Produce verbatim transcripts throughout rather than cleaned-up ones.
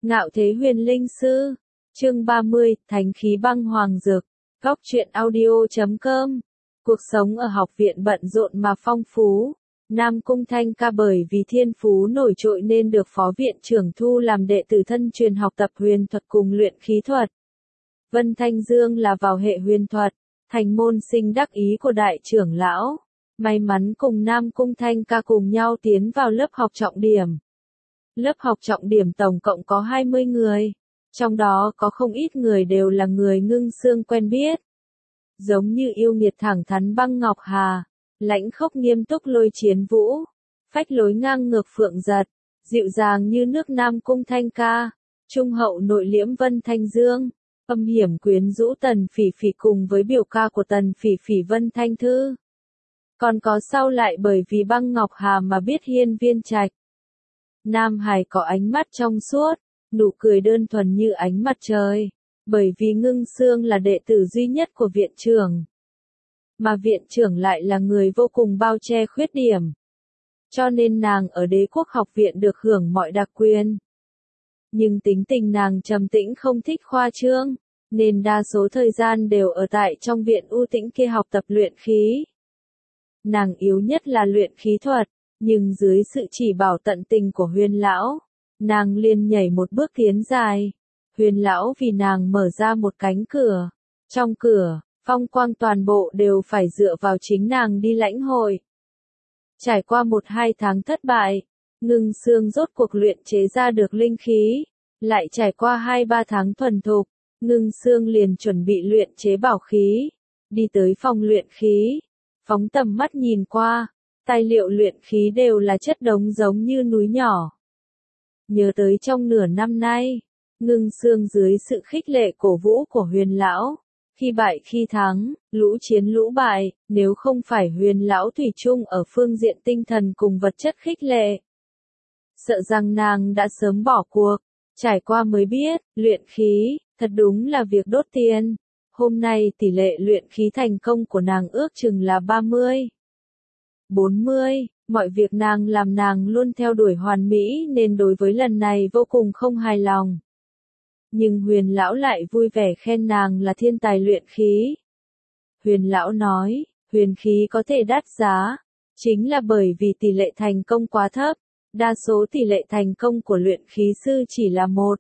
Ngạo Thế Huyền Linh Sư, chương ba mươi, Thánh khí băng hoàng dược, góc truyện audio chấm com. Cuộc sống ở học viện bận rộn mà phong phú. Nam Cung Thanh Ca bởi vì thiên phú nổi trội nên được phó viện trưởng thu làm đệ tử thân truyền học tập huyền thuật cùng luyện khí thuật. Vân Thanh Dương là vào hệ huyền thuật, thành môn sinh đắc ý của đại trưởng lão. May mắn cùng Nam Cung Thanh Ca cùng nhau tiến vào lớp học trọng điểm. Lớp học trọng điểm tổng cộng có hai mươi người, trong đó có không ít người đều là người Ngưng Xương quen biết. Giống như yêu nghiệt thẳng thắn Băng Ngọc Hà, lãnh khốc nghiêm túc Lôi Chiến Vũ, phách lối ngang ngược Phượng Giật, dịu dàng như nước Nam Cung Thanh Ca, trung hậu nội liễm Vân Thanh Dương, âm hiểm quyến rũ Tần Phỉ Phỉ cùng với biểu ca của Tần Phỉ Phỉ Vân Thanh Thư. Còn có sau lại bởi vì Băng Ngọc Hà mà biết Hiên Viên Trạch. Nam Hải có ánh mắt trong suốt, nụ cười đơn thuần như ánh mặt trời, bởi vì Ngưng Xương là đệ tử duy nhất của viện trưởng. Mà viện trưởng lại là người vô cùng bao che khuyết điểm. Cho nên nàng ở Đế Quốc học viện được hưởng mọi đặc quyền. Nhưng tính tình nàng trầm tĩnh không thích khoa trương, nên đa số thời gian đều ở tại trong viện u tĩnh kia học tập luyện khí. Nàng yếu nhất là luyện khí thuật. Nhưng dưới sự chỉ bảo tận tình của Huyền lão, nàng liền nhảy một bước tiến dài. Huyền lão vì nàng mở ra một cánh cửa. Trong cửa, phong quang toàn bộ đều phải dựa vào chính nàng đi lãnh hội. Trải qua một hai tháng thất bại, Ngưng Xương rốt cuộc luyện chế ra được linh khí. Lại trải qua hai ba tháng thuần thục, Ngưng Xương liền chuẩn bị luyện chế bảo khí. Đi tới phòng luyện khí, phóng tầm mắt nhìn qua. Tài liệu luyện khí đều là chất đống giống như núi nhỏ. Nhớ tới trong nửa năm nay, Ngưng Xương dưới sự khích lệ cổ vũ của Huyền lão, khi bại khi thắng, lũ chiến lũ bại, nếu không phải Huyền lão thủy chung ở phương diện tinh thần cùng vật chất khích lệ. Sợ rằng nàng đã sớm bỏ cuộc, trải qua mới biết, luyện khí, thật đúng là việc đốt tiền. Hôm nay tỷ lệ luyện khí thành công của nàng ước chừng là ba mươi. bốn mươi, mọi việc nàng làm nàng luôn theo đuổi hoàn mỹ nên đối với lần này vô cùng không hài lòng. Nhưng Huyền lão lại vui vẻ khen nàng là thiên tài luyện khí. Huyền lão nói, huyền khí có thể đắt giá, chính là bởi vì tỷ lệ thành công quá thấp, đa số tỷ lệ thành công của luyện khí sư chỉ là một,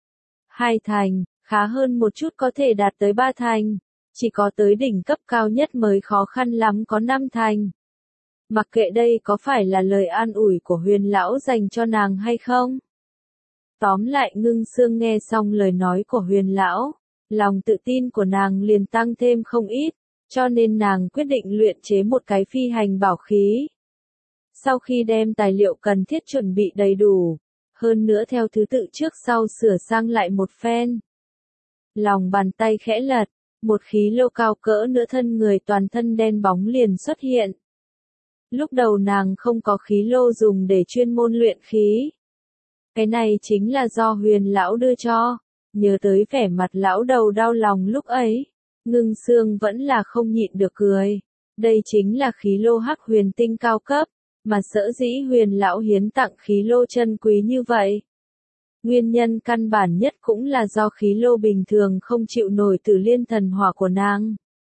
hai thành, khá hơn một chút có thể đạt tới ba thành, chỉ có tới đỉnh cấp cao nhất mới khó khăn lắm có năm thành. Mặc kệ đây có phải là lời an ủi của Huyền lão dành cho nàng hay không. Tóm lại Ngưng Xương nghe xong lời nói của Huyền lão, lòng tự tin của nàng liền tăng thêm không ít, cho nên nàng quyết định luyện chế một cái phi hành bảo khí. Sau khi đem tài liệu cần thiết chuẩn bị đầy đủ, hơn nữa theo thứ tự trước sau sửa sang lại một phen. Lòng bàn tay khẽ lật, một khí lô cao cỡ nửa thân người toàn thân đen bóng liền xuất hiện. Lúc đầu nàng không có khí lô dùng để chuyên môn luyện khí. Cái này chính là do Huyền lão đưa cho. Nhớ tới vẻ mặt lão đầu đau lòng lúc ấy, Ngưng Xương vẫn là không nhịn được cười. Đây chính là khí lô hắc huyền tinh cao cấp, mà sở dĩ Huyền lão hiến tặng khí lô chân quý như vậy. Nguyên nhân căn bản nhất cũng là do khí lô bình thường không chịu nổi Tử Liên thần hỏa của nàng.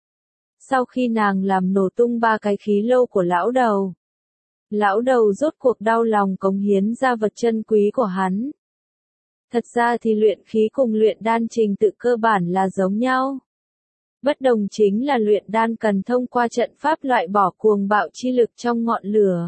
Sau khi nàng làm nổ tung ba cái khí lô của lão đầu, lão đầu rốt cuộc đau lòng cống hiến ra vật chân quý của hắn. Thật ra thì luyện khí cùng luyện đan trình tự cơ bản là giống nhau. Bất đồng chính là luyện đan cần thông qua trận pháp loại bỏ cuồng bạo chi lực trong ngọn lửa.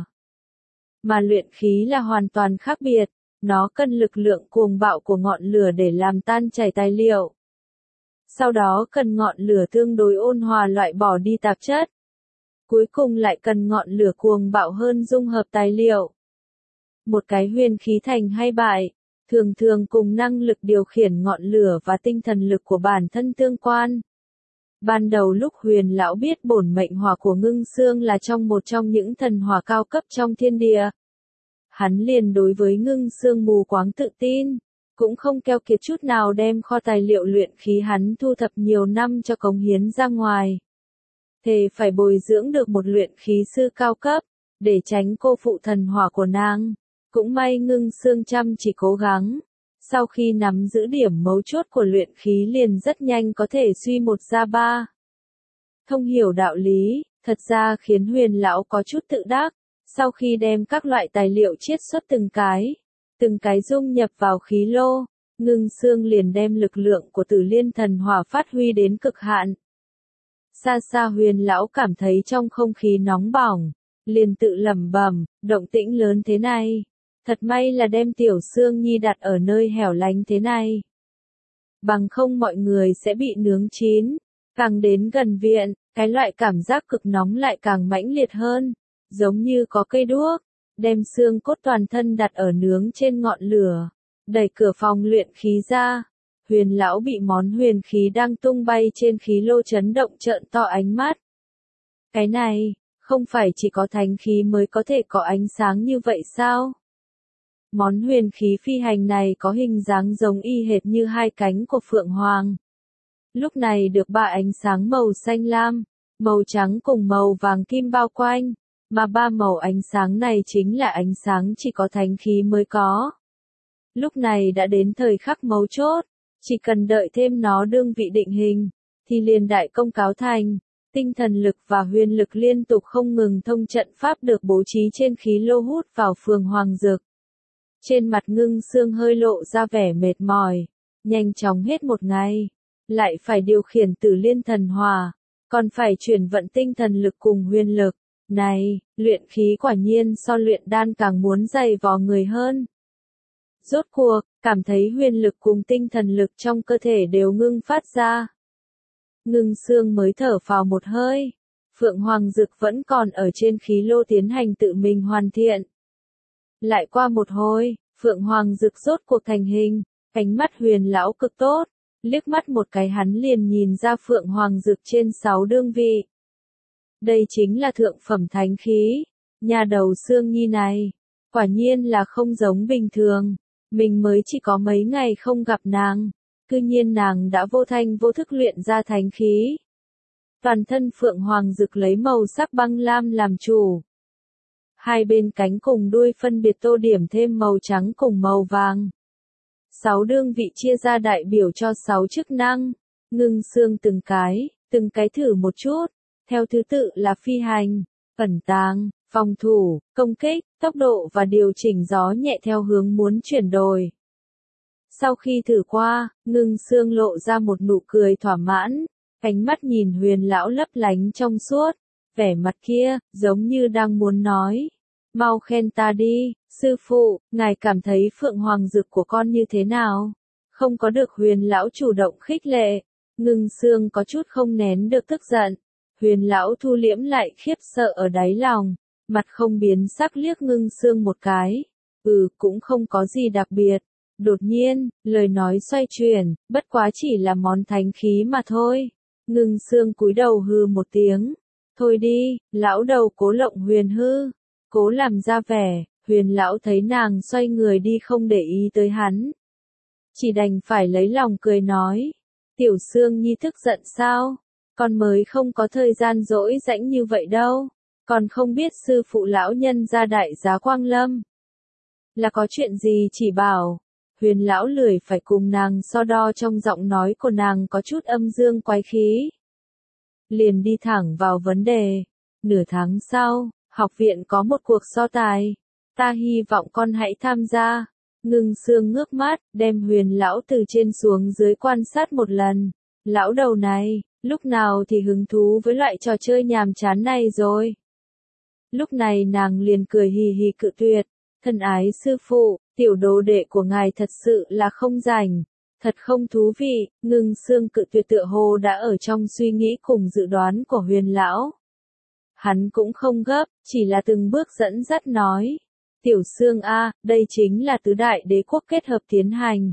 Mà luyện khí là hoàn toàn khác biệt, nó cần lực lượng cuồng bạo của ngọn lửa để làm tan chảy tài liệu. Sau đó cần ngọn lửa tương đối ôn hòa loại bỏ đi tạp chất. Cuối cùng lại cần ngọn lửa cuồng bạo hơn dung hợp tài liệu. Một cái huyền khí thành hay bại, thường thường cùng năng lực điều khiển ngọn lửa và tinh thần lực của bản thân tương quan. Ban đầu lúc Huyền lão biết bổn mệnh hỏa của Ngưng Xương là trong một trong những thần hỏa cao cấp trong thiên địa, hắn liền đối với Ngưng Xương mù quáng tự tin. Cũng không keo kiệt chút nào đem kho tài liệu luyện khí hắn thu thập nhiều năm cho cống hiến ra ngoài. Thề phải bồi dưỡng được một luyện khí sư cao cấp, để tránh cô phụ thần hỏa của nàng. Cũng may Ngưng Xương chăm chỉ cố gắng. Sau khi nắm giữ điểm mấu chốt của luyện khí liền rất nhanh có thể suy một ra ba. Thông hiểu đạo lý, thật ra khiến Huyền lão có chút tự đắc, sau khi đem các loại tài liệu chiết xuất từng cái, từng cái dung nhập vào khí lô, Ngưng Xương liền đem lực lượng của Tử Liên Thần Hỏa phát huy đến cực hạn. Xa xa Huyền lão cảm thấy trong không khí nóng bỏng, liền tự lẩm bẩm, động tĩnh lớn thế này, thật may là đem Tiểu Xương Nhi đặt ở nơi hẻo lánh thế này. Bằng không mọi người sẽ bị nướng chín, càng đến gần viện, cái loại cảm giác cực nóng lại càng mãnh liệt hơn, giống như có cây đuốc, đem xương cốt toàn thân đặt ở nướng trên ngọn lửa, đẩy cửa phòng luyện khí ra. Huyền lão bị món huyền khí đang tung bay trên khí lô chấn động trợn to ánh mắt. Cái này, không phải chỉ có thánh khí mới có thể có ánh sáng như vậy sao? Món huyền khí phi hành này có hình dáng giống y hệt như hai cánh của Phượng Hoàng. Lúc này được ba ánh sáng màu xanh lam, màu trắng cùng màu vàng kim bao quanh, mà ba màu ánh sáng này chính là ánh sáng chỉ có thánh khí mới có. Lúc này đã đến thời khắc mấu chốt, chỉ cần đợi thêm nó đương vị định hình, thì liền đại công cáo thành, tinh thần lực và huyền lực liên tục không ngừng thông trận pháp được bố trí trên khí lô hút vào Phượng Hoàng Dược. Trên mặt Ngưng Xương hơi lộ ra vẻ mệt mỏi, nhanh chóng hết một ngày, lại phải điều khiển Tử Liên Thần Hỏa, còn phải chuyển vận tinh thần lực cùng huyền lực. Này, luyện khí quả nhiên so luyện đan càng muốn dày vò người hơn. Rốt cuộc, cảm thấy huyền lực cùng tinh thần lực trong cơ thể đều ngưng phát ra. Ngưng Xương mới thở phào một hơi, Phượng Hoàng Dực vẫn còn ở trên khí lô tiến hành tự mình hoàn thiện. Lại qua một hồi, Phượng Hoàng Dực rốt cuộc thành hình, ánh mắt Huyền lão cực tốt, liếc mắt một cái hắn liền nhìn ra Phượng Hoàng Dực trên sáu đương vị. Đây chính là thượng phẩm thánh khí, nhà đầu Xương Nhi này, quả nhiên là không giống bình thường, mình mới chỉ có mấy ngày không gặp nàng, cư nhiên nàng đã vô thanh vô thức luyện ra thánh khí. Toàn thân Phượng Hoàng Dực lấy màu sắc băng lam làm chủ. Hai bên cánh cùng đuôi phân biệt tô điểm thêm màu trắng cùng màu vàng. Sáu đương vị chia ra đại biểu cho sáu chức năng, Ngưng Xương từng cái, từng cái thử một chút, theo thứ tự là phi hành, ẩn tàng, phòng thủ, công kích, tốc độ và điều chỉnh gió nhẹ theo hướng muốn chuyển đổi. Sau khi thử qua, Ngưng Xương lộ ra một nụ cười thỏa mãn, ánh mắt nhìn Huyền lão lấp lánh trong suốt, vẻ mặt kia, giống như đang muốn nói. Mau khen ta đi, sư phụ, ngài cảm thấy Phượng Hoàng Dực của con như thế nào? Không có được Huyền lão chủ động khích lệ, Ngưng Xương có chút không nén được tức giận. Huyền lão thu liễm lại khiếp sợ ở đáy lòng, mặt không biến sắc liếc Ngưng Xương một cái. Ừ, cũng không có gì đặc biệt. Đột nhiên, lời nói xoay chuyển, bất quá chỉ là món thánh khí mà thôi. Ngưng Xương cúi đầu hừ một tiếng. Thôi đi, lão đầu cố lộng Huyền hư. Cố làm ra vẻ, Huyền lão thấy nàng xoay người đi không để ý tới hắn. Chỉ đành phải lấy lòng cười nói. Tiểu Xương Nhi thức giận sao? Con mới không có thời gian rỗi rãnh như vậy đâu. Còn không biết sư phụ lão nhân ra đại giá Quang Lâm. Là có chuyện gì chỉ bảo. Huyền lão lười phải cùng nàng so đo, trong giọng nói của nàng có chút âm dương quái khí. Liền đi thẳng vào vấn đề. Nửa tháng sau, học viện có một cuộc so tài. Ta hy vọng con hãy tham gia. Ngưng Xương ngước mắt, đem Huyền lão từ trên xuống dưới quan sát một lần. Lão đầu này, lúc nào thì hứng thú với loại trò chơi nhàm chán này rồi. Lúc này nàng liền cười hì hì cự tuyệt. Thân ái sư phụ, tiểu đồ đệ của ngài thật sự là không rảnh. Thật không thú vị. Ngưng Xương cự tuyệt tựa hồ đã ở trong suy nghĩ cùng dự đoán của Huyền lão. Hắn cũng không gấp, chỉ là từng bước dẫn dắt nói. Tiểu Xương a, đây chính là tứ đại đế quốc kết hợp tiến hành.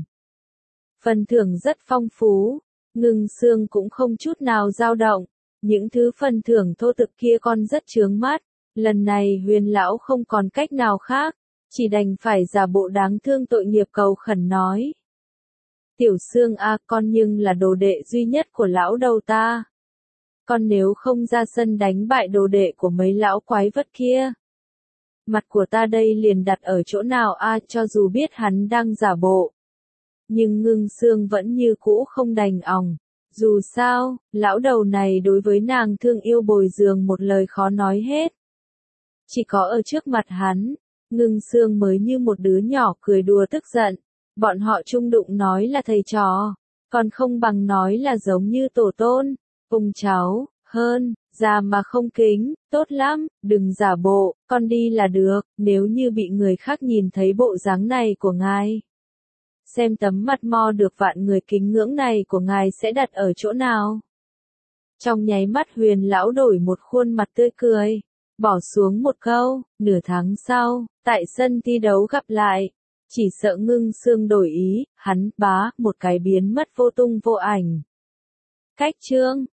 Phần thưởng rất phong phú, Ngưng Xương cũng không chút nào dao động. Những thứ phần thưởng thô thực kia con rất chướng mắt. Lần này Huyền lão không còn cách nào khác, chỉ đành phải giả bộ đáng thương tội nghiệp cầu khẩn nói. Tiểu Xương a, con nhưng là đồ đệ duy nhất của lão đầu ta. Con nếu không ra sân đánh bại đồ đệ của mấy lão quái vật kia, mặt của ta đây liền đặt ở chỗ nào a, cho dù biết hắn đang giả bộ. nhưng Ngưng Sương vẫn như cũ không đành òng. Dù sao, lão đầu này đối với nàng thương yêu bồi dưỡng một lời khó nói hết. Chỉ có ở trước mặt hắn, Ngưng Sương mới như một đứa nhỏ cười đùa tức giận. Bọn họ chung đụng nói là thầy trò, còn không bằng nói là giống như tổ tôn, ông cháu, hơn, già mà không kính, tốt lắm, đừng giả bộ, con đi là được, nếu như bị người khác nhìn thấy bộ dáng này của ngài. Xem tấm mặt mo được vạn người kính ngưỡng này của ngài sẽ đặt ở chỗ nào. Trong nháy mắt Huyền lão đổi một khuôn mặt tươi cười, bỏ xuống một câu, nửa tháng sau, tại sân thi đấu gặp lại. Chỉ sợ Ngưng Sương đổi ý, hắn bá một cái biến mất vô tung vô ảnh. Cách chương